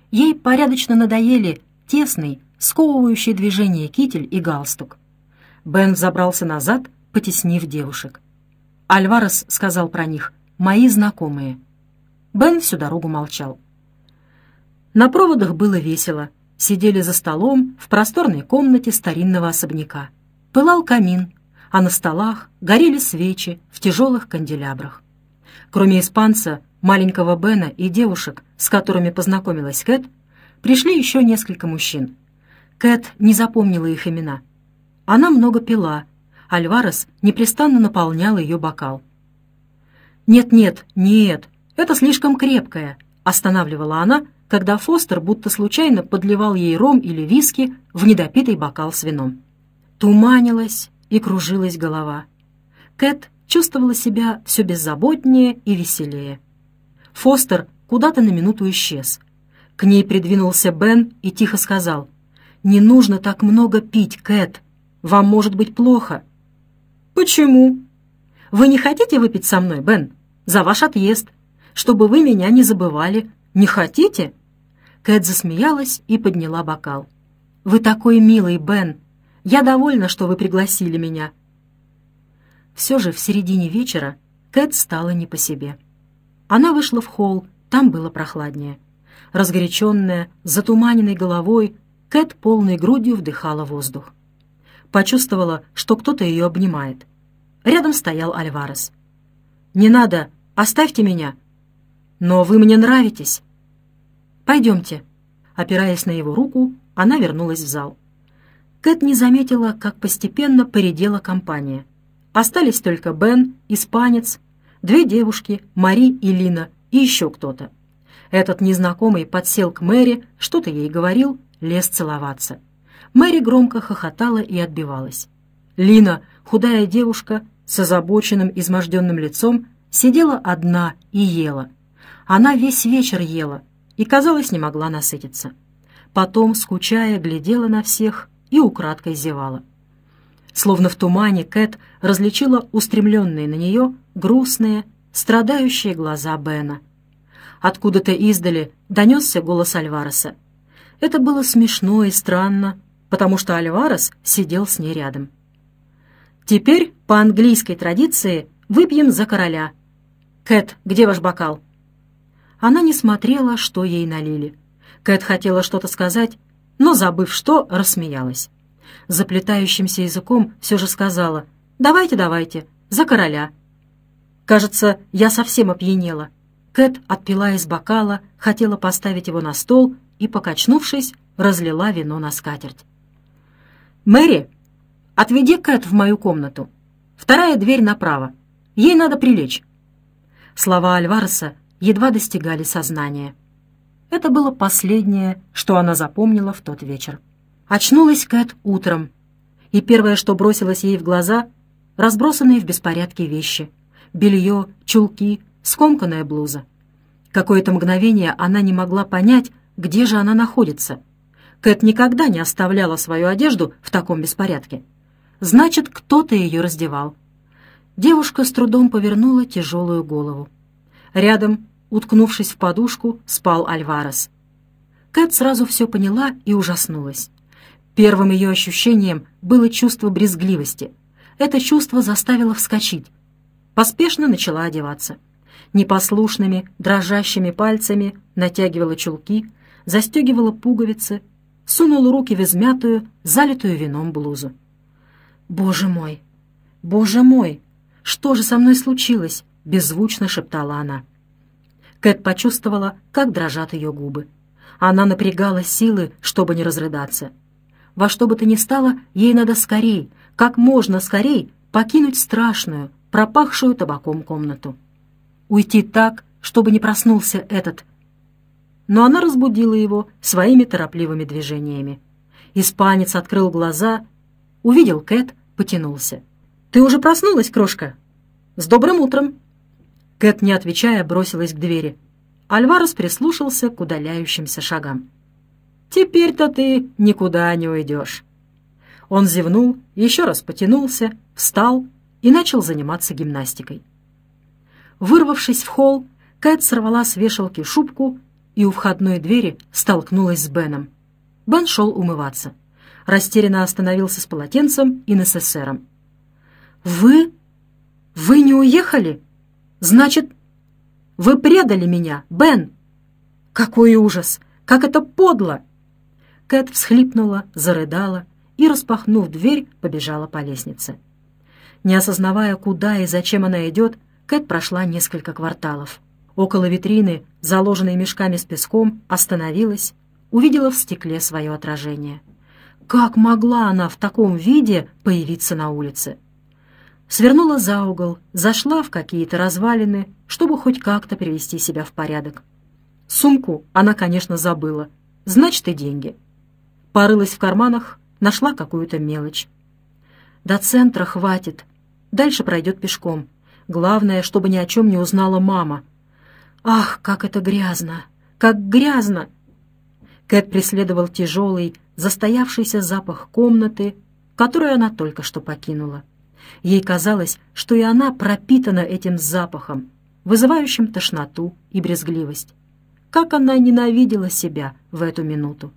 Ей порядочно надоели тесный, сковывающий движение китель и галстук. Бен забрался назад, потеснив девушек. Альварес сказал про них «мои знакомые». Бен всю дорогу молчал. На проводах было весело. Сидели за столом в просторной комнате старинного особняка. Пылал камин, а на столах горели свечи в тяжелых канделябрах. Кроме испанца, маленького Бена и девушек, с которыми познакомилась Кэт, пришли еще несколько мужчин. Кэт не запомнила их имена. Она много пила. Альварес непрестанно наполнял ее бокал. «Нет, это слишком крепкое», — останавливала она, когда Фостер будто случайно подливал ей ром или виски в недопитый бокал с вином. Туманилась и кружилась голова. Кэт чувствовала себя все беззаботнее и веселее. Фостер куда-то на минуту исчез. К ней придвинулся Бен и тихо сказал: «Не нужно так много пить, Кэт. Вам может быть плохо». «Почему?» «Вы не хотите выпить со мной, Бен? За ваш отъезд. Чтобы вы меня не забывали. Не хотите?» Кэт засмеялась и подняла бокал. «Вы такой милый, Бен. Я довольна, что вы пригласили меня». Все же в середине вечера Кэт стала не по себе. Она вышла в холл, там было прохладнее. Разгоряченная, с затуманенной головой, Кэт полной грудью вдыхала воздух. Почувствовала, что кто-то ее обнимает. Рядом стоял Альварес. «Не надо, оставьте меня». «Но вы мне нравитесь». «Пойдемте». Опираясь на его руку, она вернулась в зал. Кэт не заметила, как постепенно поредела компания. Остались только Бен, испанец, две девушки, Мари и Лина, и еще кто-то. Этот незнакомый подсел к Мэри, что-то ей говорил, лез целоваться. Мэри громко хохотала и отбивалась. Лина, худая девушка с озабоченным, изможденным лицом, сидела одна и ела. Она весь вечер ела и, казалось, не могла насытиться. Потом, скучая, глядела на всех и украдкой зевала. Словно в тумане Кэт различила устремленные на нее грустные, страдающие глаза Бена. Откуда-то издали донесся голос Альвареса. Это было смешно и странно, потому что Альварес сидел с ней рядом. «Теперь, по английской традиции, выпьем за короля. Кэт, где ваш бокал?» Она не смотрела, что ей налили. Кэт хотела что-то сказать, но, забыв что, рассмеялась. Заплетающимся языком все же сказала: «Давайте, за короля». Кажется, я совсем опьянела. Кэт отпила из бокала, хотела поставить его на стол и, покачнувшись, разлила вино на скатерть. «Мэри, отведи Кэт в мою комнату. Вторая дверь направо. Ей надо прилечь». Слова Альвареса едва достигали сознания. Это было последнее, что она запомнила в тот вечер. Очнулась Кэт утром, и первое, что бросилось ей в глаза — разбросанные в беспорядке вещи. Белье, чулки, скомканная блуза. Какое-то мгновение она не могла понять, где же она находится. Кэт никогда не оставляла свою одежду в таком беспорядке. Значит, кто-то ее раздевал. Девушка с трудом повернула тяжелую голову. Рядом, уткнувшись в подушку, спал Альварес. Кэт сразу все поняла и ужаснулась. Первым ее ощущением было чувство брезгливости. Это чувство заставило вскочить. Поспешно начала одеваться. Непослушными, дрожащими пальцами натягивала чулки, застегивала пуговицы, сунула руки в измятую, залитую вином блузу. «Боже мой! Боже мой! Что же со мной случилось?» — беззвучно шептала она. Кэт почувствовала, как дрожат ее губы. Она напрягала силы, чтобы не разрыдаться. Во что бы то ни стало, ей надо скорей, как можно скорей, покинуть страшную, пропахшую табаком комнату. Уйти так, чтобы не проснулся этот. Но она разбудила его своими торопливыми движениями. Испанец открыл глаза, увидел Кэт, потянулся. «Ты уже проснулась, крошка? С добрым утром!» Кэт, не отвечая, бросилась к двери. Альварес прислушался к удаляющимся шагам. «Теперь-то ты никуда не уйдешь». Он зевнул, еще раз потянулся, встал и начал заниматься гимнастикой. Вырвавшись в холл, Кэт сорвала с вешалки шубку и у входной двери столкнулась с Беном. Бен шел умываться. Растерянно остановился с полотенцем и НССРом. «Вы? Вы не уехали? Значит, вы предали меня, Бен! Какой ужас! Как это подло!» Кэт всхлипнула, зарыдала и, распахнув дверь, побежала по лестнице. Не осознавая, куда и зачем она идет, Кэт прошла несколько кварталов. Около витрины, заложенной мешками с песком, остановилась, увидела в стекле свое отражение. Как могла она в таком виде появиться на улице? Свернула за угол, зашла в какие-то развалины, чтобы хоть как-то привести себя в порядок. Сумку она, конечно, забыла, значит, и деньги. Порылась в карманах, нашла какую-то мелочь. До центра хватит, дальше пройдет пешком. Главное, чтобы ни о чем не узнала мама. Ах, как это грязно! Как грязно! Кэт преследовал тяжелый, застоявшийся запах комнаты, которую она только что покинула. Ей казалось, что и она пропитана этим запахом, вызывающим тошноту и брезгливость. Как она ненавидела себя в эту минуту!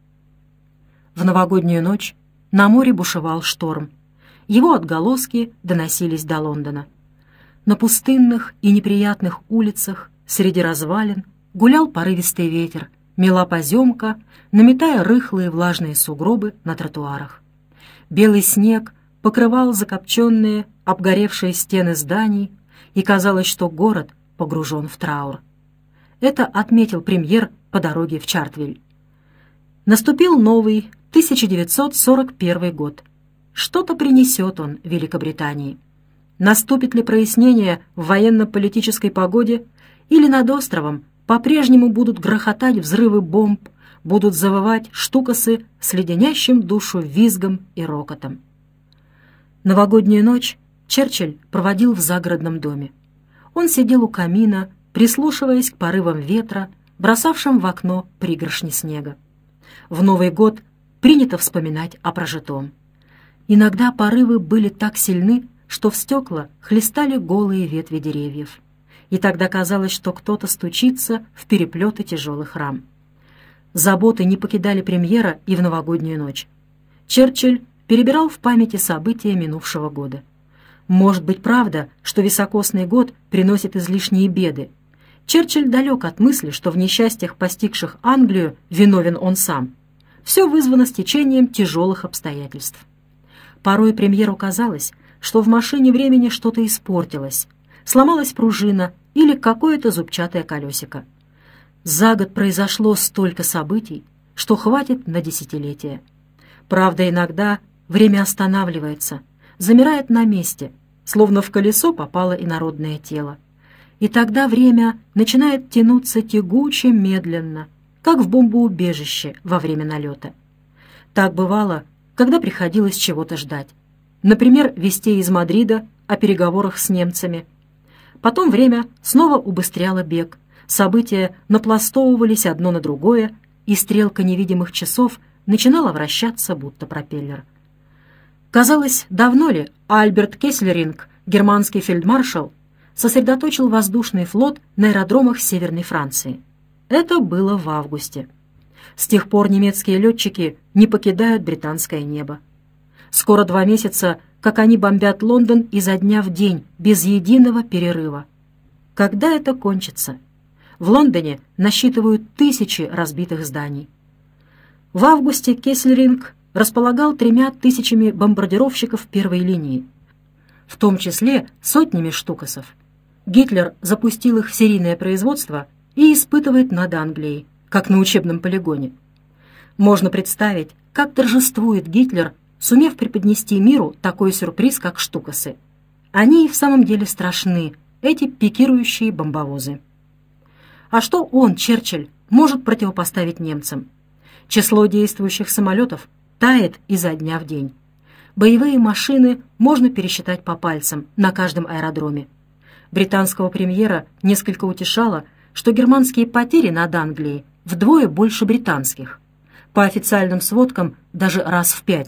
В новогоднюю ночь на море бушевал шторм. Его отголоски доносились до Лондона. На пустынных и неприятных улицах среди развалин гулял порывистый ветер, мела поземка, наметая рыхлые влажные сугробы на тротуарах. Белый снег покрывал закопченные, обгоревшие стены зданий, и казалось, что город погружен в траур. Это отметил премьер по дороге в Чартвиль. Наступил новый 1941 год. Что-то принесет он Великобритании. Наступит ли прояснение в военно-политической погоде, или над островом по-прежнему будут грохотать взрывы бомб, будут завывать штукасы с леденящим душу визгом и рокотом. Новогоднюю ночь Черчилль проводил в загородном доме. Он сидел у камина, прислушиваясь к порывам ветра, бросавшим в окно пригоршни снега. В Новый год принято вспоминать о прожитом. Иногда порывы были так сильны, что в стекла хлестали голые ветви деревьев. И тогда казалось, что кто-то стучится в переплеты тяжелых рам. Заботы не покидали премьера и в новогоднюю ночь. Черчилль перебирал в памяти события минувшего года. Может быть, правда, что високосный год приносит излишние беды. Черчилль далек от мысли, что в несчастьях, постигших Англию, виновен он сам. Все вызвано стечением тяжелых обстоятельств. Порой премьеру казалось, что в машине времени что-то испортилось, сломалась пружина или какое-то зубчатое колесико. За год произошло столько событий, что хватит на десятилетия. Правда, иногда время останавливается, замирает на месте, словно в колесо попало инородное тело. И тогда время начинает тянуться тягуче, медленно, как в бомбоубежище во время налета. Так бывало, когда приходилось чего-то ждать. Например, вестей из Мадрида о переговорах с немцами. Потом время снова убыстряло бег, события напластовывались одно на другое, и стрелка невидимых часов начинала вращаться, будто пропеллер. Казалось, давно ли Альберт Кеслеринг, германский фельдмаршал, сосредоточил воздушный флот на аэродромах Северной Франции. Это было в августе. С тех пор немецкие летчики не покидают британское небо. Скоро 2 месяца, как они бомбят Лондон изо дня в день, без единого перерыва. Когда это кончится? В Лондоне насчитывают 1000 разбитых зданий. В августе Кеслеринг располагал 3000 бомбардировщиков первой линии, в том числе сотнями штукасов. Гитлер запустил их в серийное производство и испытывает над Англией, как на учебном полигоне. Можно представить, как торжествует Гитлер, сумев преподнести миру такой сюрприз, как штукасы. Они и в самом деле страшны, эти пикирующие бомбовозы. А что он, Черчилль, может противопоставить немцам? Число действующих самолетов тает изо дня в день. Боевые машины можно пересчитать по пальцам на каждом аэродроме. Британского премьера несколько утешало, что германские потери над Англией вдвое больше британских. По официальным сводкам даже раз в 5.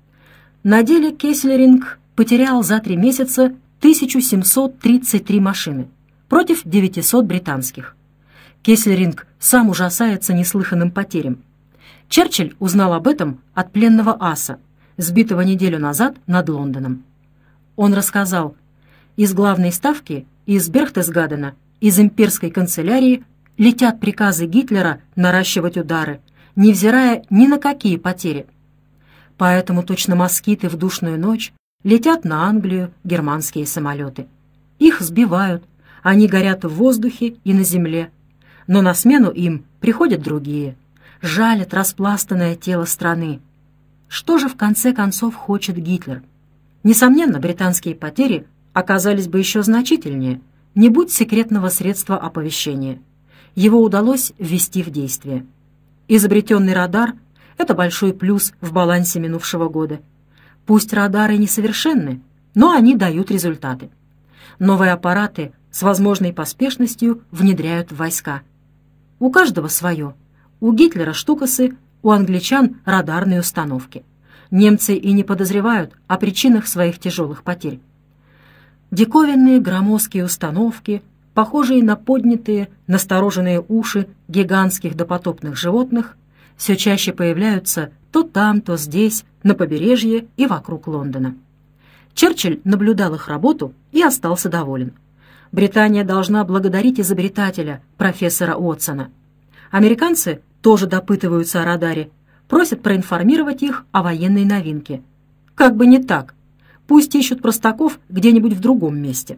На деле Кеслеринг потерял за 3 месяца 1733 машины против 900 британских. Кессельринг сам ужасается неслыханным потерям. Черчилль узнал об этом от пленного аса, сбитого неделю назад над Лондоном. Он рассказал: «Из главной ставки, из Берхтесгадена, из имперской канцелярии летят приказы Гитлера наращивать удары, невзирая ни на какие потери. Поэтому точно москиты в душную ночь летят на Англию германские самолеты. Их сбивают, они горят в воздухе и на земле, но на смену им приходят другие, жалят распластанное тело страны. Что же в конце концов хочет Гитлер? Несомненно, британские потери оказались бы еще значительнее, не будь секретного средства оповещения. Его удалось ввести в действие. Изобретенный радар — это большой плюс в балансе минувшего года. Пусть радары несовершенны, но они дают результаты. Новые аппараты с возможной поспешностью внедряют в войска. У каждого свое. У Гитлера штукасы, у англичан радарные установки. Немцы и не подозревают о причинах своих тяжелых потерь. Диковинные громоздкие установки, похожие на поднятые, настороженные уши гигантских допотопных животных, все чаще появляются то там, то здесь, на побережье и вокруг Лондона. Черчилль наблюдал их работу и остался доволен. Британия должна благодарить изобретателя, профессора Уотсона. Американцы тоже допытываются о радаре, просят проинформировать их о военной новинке. Как бы не так. Пусть ищут простаков где-нибудь в другом месте.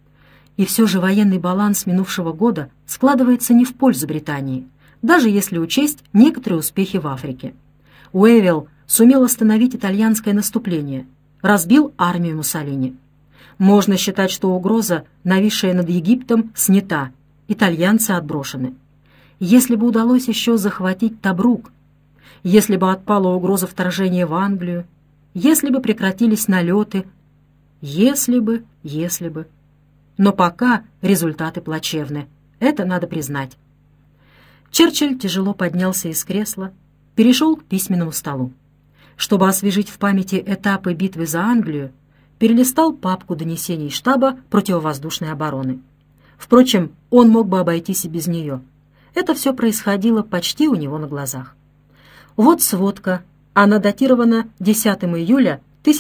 И все же военный баланс минувшего года складывается не в пользу Британии, даже если учесть некоторые успехи в Африке. Уэйвилл сумел остановить итальянское наступление, разбил армию Муссолини. Можно считать, что угроза, нависшая над Египтом, снята, итальянцы отброшены. Если бы удалось еще захватить Тобрук, если бы отпала угроза вторжения в Англию, если бы прекратились налеты, если бы. Но пока результаты плачевны, это надо признать. Черчилль тяжело поднялся из кресла, перешел к письменному столу. Чтобы освежить в памяти этапы битвы за Англию, перелистал папку донесений штаба противовоздушной обороны. Впрочем, он мог бы обойтись и без нее. Это все происходило почти у него на глазах. Вот сводка. Она датирована 10 июля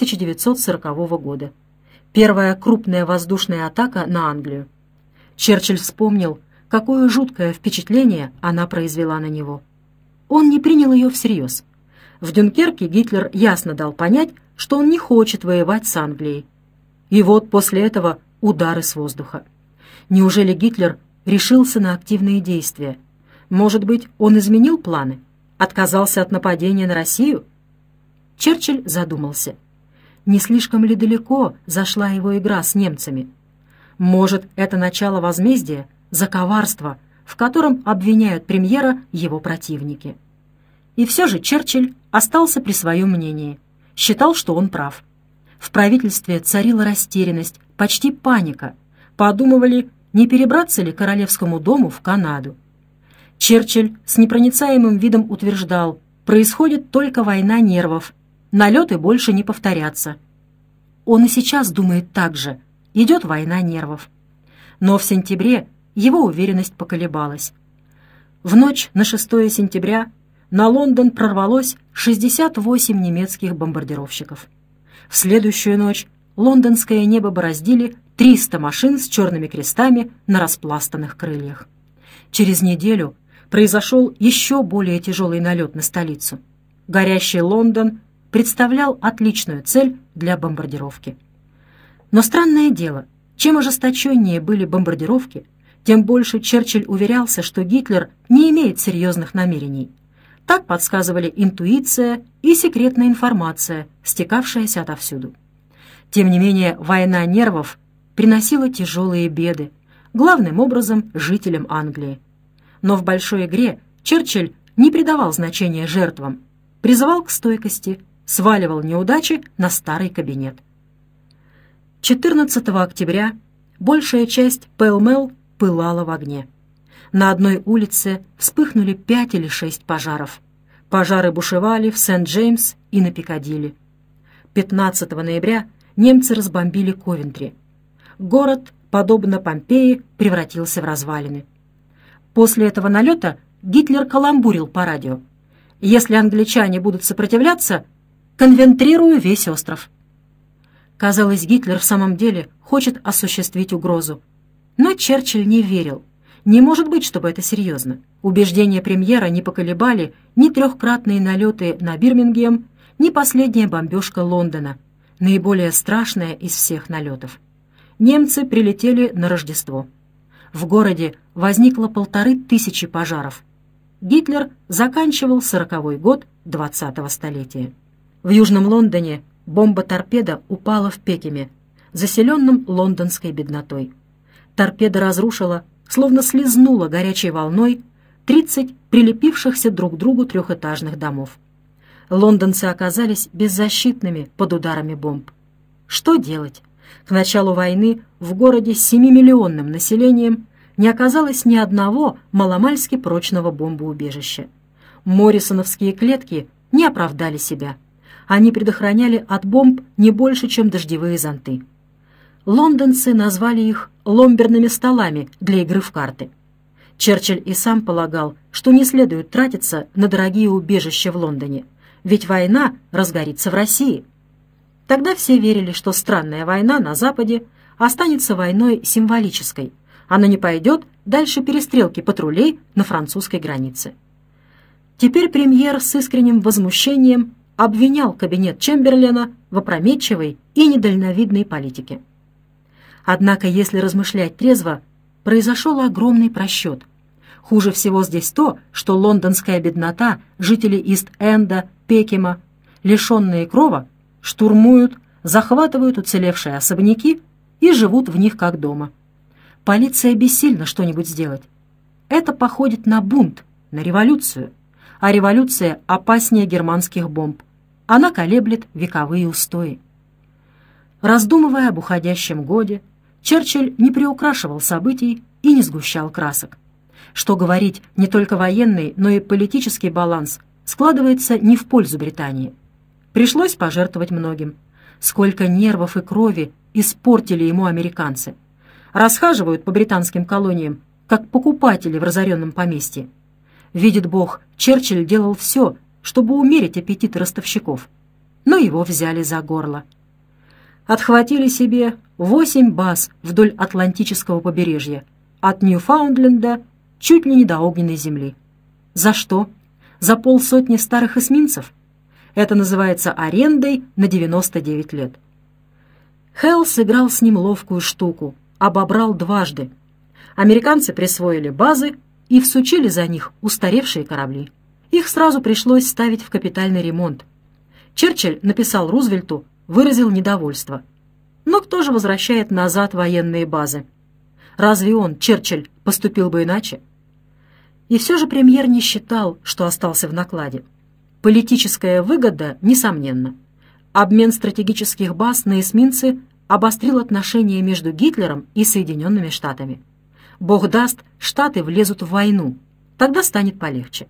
1940 года. Первая крупная воздушная атака на Англию. Черчилль вспомнил, какое жуткое впечатление она произвела на него. Он не принял ее всерьез. В Дюнкерке Гитлер ясно дал понять, что он не хочет воевать с Англией. И вот после этого удары с воздуха. Неужели Гитлер решился на активные действия? Может быть, он изменил планы? Отказался от нападения на Россию? Черчилль задумался. Не слишком ли далеко зашла его игра с немцами? Может, это начало возмездия за коварство, в котором обвиняют премьера его противники? И все же Черчилль остался при своем мнении. Считал, что он прав. В правительстве царила растерянность, почти паника. Подумывали, не перебраться ли Королевскому дому в Канаду. Черчилль с непроницаемым видом утверждал, происходит только война нервов, налеты больше не повторятся. Он и сейчас думает так же, идет война нервов. Но в сентябре его уверенность поколебалась. В ночь на 6 сентября на Лондон прорвалось 68 немецких бомбардировщиков. В следующую ночь лондонское небо бороздили 300 машин с черными крестами на распластанных крыльях. Через неделю произошел еще более тяжелый налет на столицу. Горящий Лондон представлял отличную цель для бомбардировки. Но странное дело, чем ожесточеннее были бомбардировки, тем больше Черчилль уверялся, что Гитлер не имеет серьезных намерений. Так подсказывали интуиция и секретная информация, стекавшаяся отовсюду. Тем не менее, война нервов приносила тяжелые беды, главным образом жителям Англии. Но в большой игре Черчилль не придавал значения жертвам, призывал к стойкости, сваливал неудачи на старый кабинет. 14 октября большая часть Пэлмэл пылала в огне. На одной улице вспыхнули 5 или 6 пожаров. Пожары бушевали в Сент-Джеймс и на Пикадилли. 15 ноября немцы разбомбили Ковентри. Город, подобно Помпеи, превратился в развалины. После этого налета Гитлер каламбурил по радио: «Если англичане будут сопротивляться, конвентрирую весь остров». Казалось, Гитлер в самом деле хочет осуществить угрозу. Но Черчилль не верил. Не может быть, чтобы это серьезно. Убеждения премьера не поколебали ни трехкратные налеты на Бирмингем, ни последняя бомбежка Лондона, наиболее страшная из всех налетов. Немцы прилетели на Рождество. В городе возникло 1500 пожаров. Гитлер заканчивал 40-й год 20-го столетия. В Южном Лондоне бомба-торпеда упала в Пекиме, заселенном лондонской беднотой. Торпеда разрушила, словно слезнула горячей волной, 30 прилепившихся друг к другу трехэтажных домов. Лондонцы оказались беззащитными под ударами бомб. Что делать? К началу войны в городе с 7-миллионным населением не оказалось ни одного маломальски прочного бомбоубежища. Моррисоновские клетки не оправдали себя. Они предохраняли от бомб не больше, чем дождевые зонты. Лондонцы назвали их ломберными столами для игры в карты. Черчилль и сам полагал, что не следует тратиться на дорогие убежища в Лондоне, ведь война разгорится в России. Тогда все верили, что странная война на Западе останется войной символической. Она не пойдет дальше перестрелки патрулей на французской границе. Теперь премьер с искренним возмущением обвинял кабинет Чемберлена в опрометчивой и недальновидной политике. Однако, если размышлять трезво, произошел огромный просчет. Хуже всего здесь то, что лондонская беднота, жители Ист-Энда, Пекима, лишенные крова, штурмуют, захватывают уцелевшие особняки и живут в них как дома. Полиция бессильна что-нибудь сделать. Это походит на бунт, на революцию. А революция опаснее германских бомб. Она колеблет вековые устои. Раздумывая об уходящем годе, Черчилль не приукрашивал событий и не сгущал красок. Что говорить, не только военный, но и политический баланс складывается не в пользу Британии. Пришлось пожертвовать многим. Сколько нервов и крови испортили ему американцы. Расхаживают по британским колониям, как покупатели в разоренном поместье. Видит Бог, Черчилль делал все, чтобы умерить аппетит ростовщиков. Но его взяли за горло. Отхватили себе 8 баз вдоль Атлантического побережья, от Ньюфаундленда чуть ли не до огненной земли. За что? За 50 старых эсминцев? Это называется арендой на 99 лет. Хелл сыграл с ним ловкую штуку, обобрал дважды. Американцы присвоили базы и всучили за них устаревшие корабли. Их сразу пришлось ставить в капитальный ремонт. Черчилль написал Рузвельту, выразил недовольство. Но кто же возвращает назад военные базы? Разве он, Черчилль, поступил бы иначе? И все же премьер не считал, что остался в накладе. Политическая выгода, несомненно. Обмен стратегических баз на эсминцы обострил отношения между Гитлером и Соединенными Штатами. Бог даст, Штаты влезут в войну. Тогда станет полегче.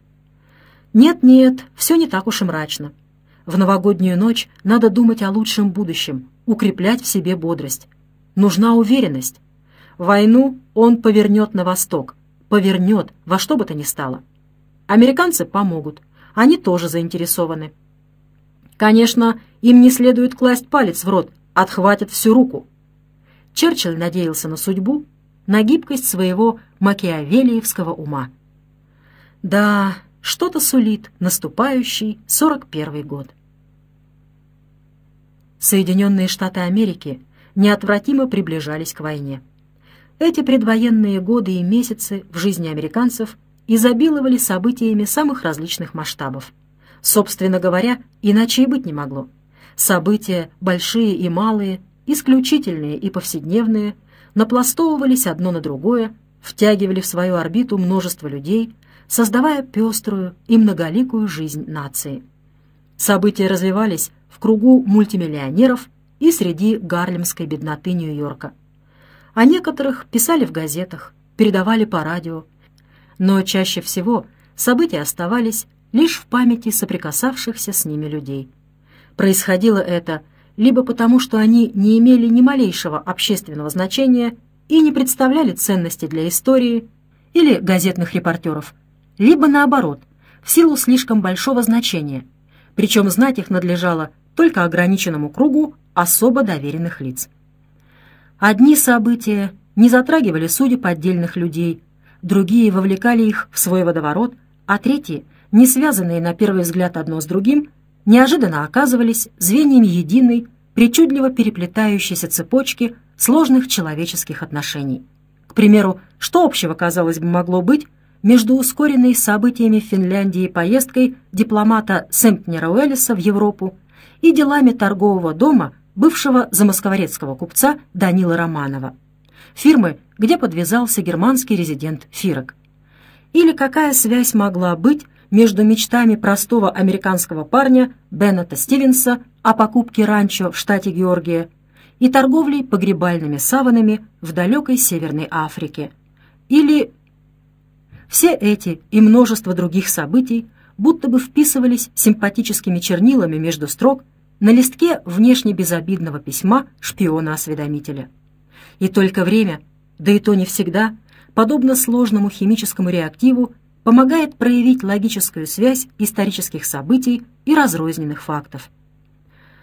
Нет, все не так уж и мрачно. В новогоднюю ночь надо думать о лучшем будущем, укреплять в себе бодрость. Нужна уверенность. Войну он повернет на восток. Повернет во что бы то ни стало. Американцы помогут. Они тоже заинтересованы. Конечно, им не следует класть палец в рот, отхватят всю руку. Черчилль надеялся на судьбу, на гибкость своего макиавелиевского ума. Да, что-то сулит наступающий 41-й год. Соединенные Штаты Америки неотвратимо приближались к войне. Эти предвоенные годы и месяцы в жизни американцев изобиловали событиями самых различных масштабов. Собственно говоря, иначе и быть не могло. События, большие и малые, исключительные и повседневные, напластовывались одно на другое, втягивали в свою орбиту множество людей, создавая пеструю и многоликую жизнь нации. События развивались в кругу мультимиллионеров и среди гарлемской бедноты Нью-Йорка. О некоторых писали в газетах, передавали по радио, но чаще всего события оставались лишь в памяти соприкасавшихся с ними людей. Происходило это либо потому, что они не имели ни малейшего общественного значения и не представляли ценности для истории, или газетных репортеров, либо наоборот, в силу слишком большого значения, причем знать их надлежало только ограниченному кругу особо доверенных лиц. Одни события не затрагивали судеб отдельных людей, другие вовлекали их в свой водоворот, а третьи, не связанные на первый взгляд одно с другим, неожиданно оказывались звеньями единой, причудливо переплетающейся цепочки сложных человеческих отношений. К примеру, что общего, казалось бы, могло быть между ускоренной событиями в Финляндии поездкой дипломата Сэмпнера Уэллиса в Европу и делами торгового дома бывшего замоскворецкого купца Данилы Романова, фирмы, где подвязался германский резидент Фирок? Или какая связь могла быть между мечтами простого американского парня Беннета Стивенса о покупке ранчо в штате Георгия и торговлей погребальными саванами в далекой Северной Африке? Или все эти и множество других событий будто бы вписывались симпатическими чернилами между строк на листке внешне безобидного письма шпиона-осведомителя. И только время, да и то не всегда, подобно сложному химическому реактиву, помогает проявить логическую связь исторических событий и разрозненных фактов.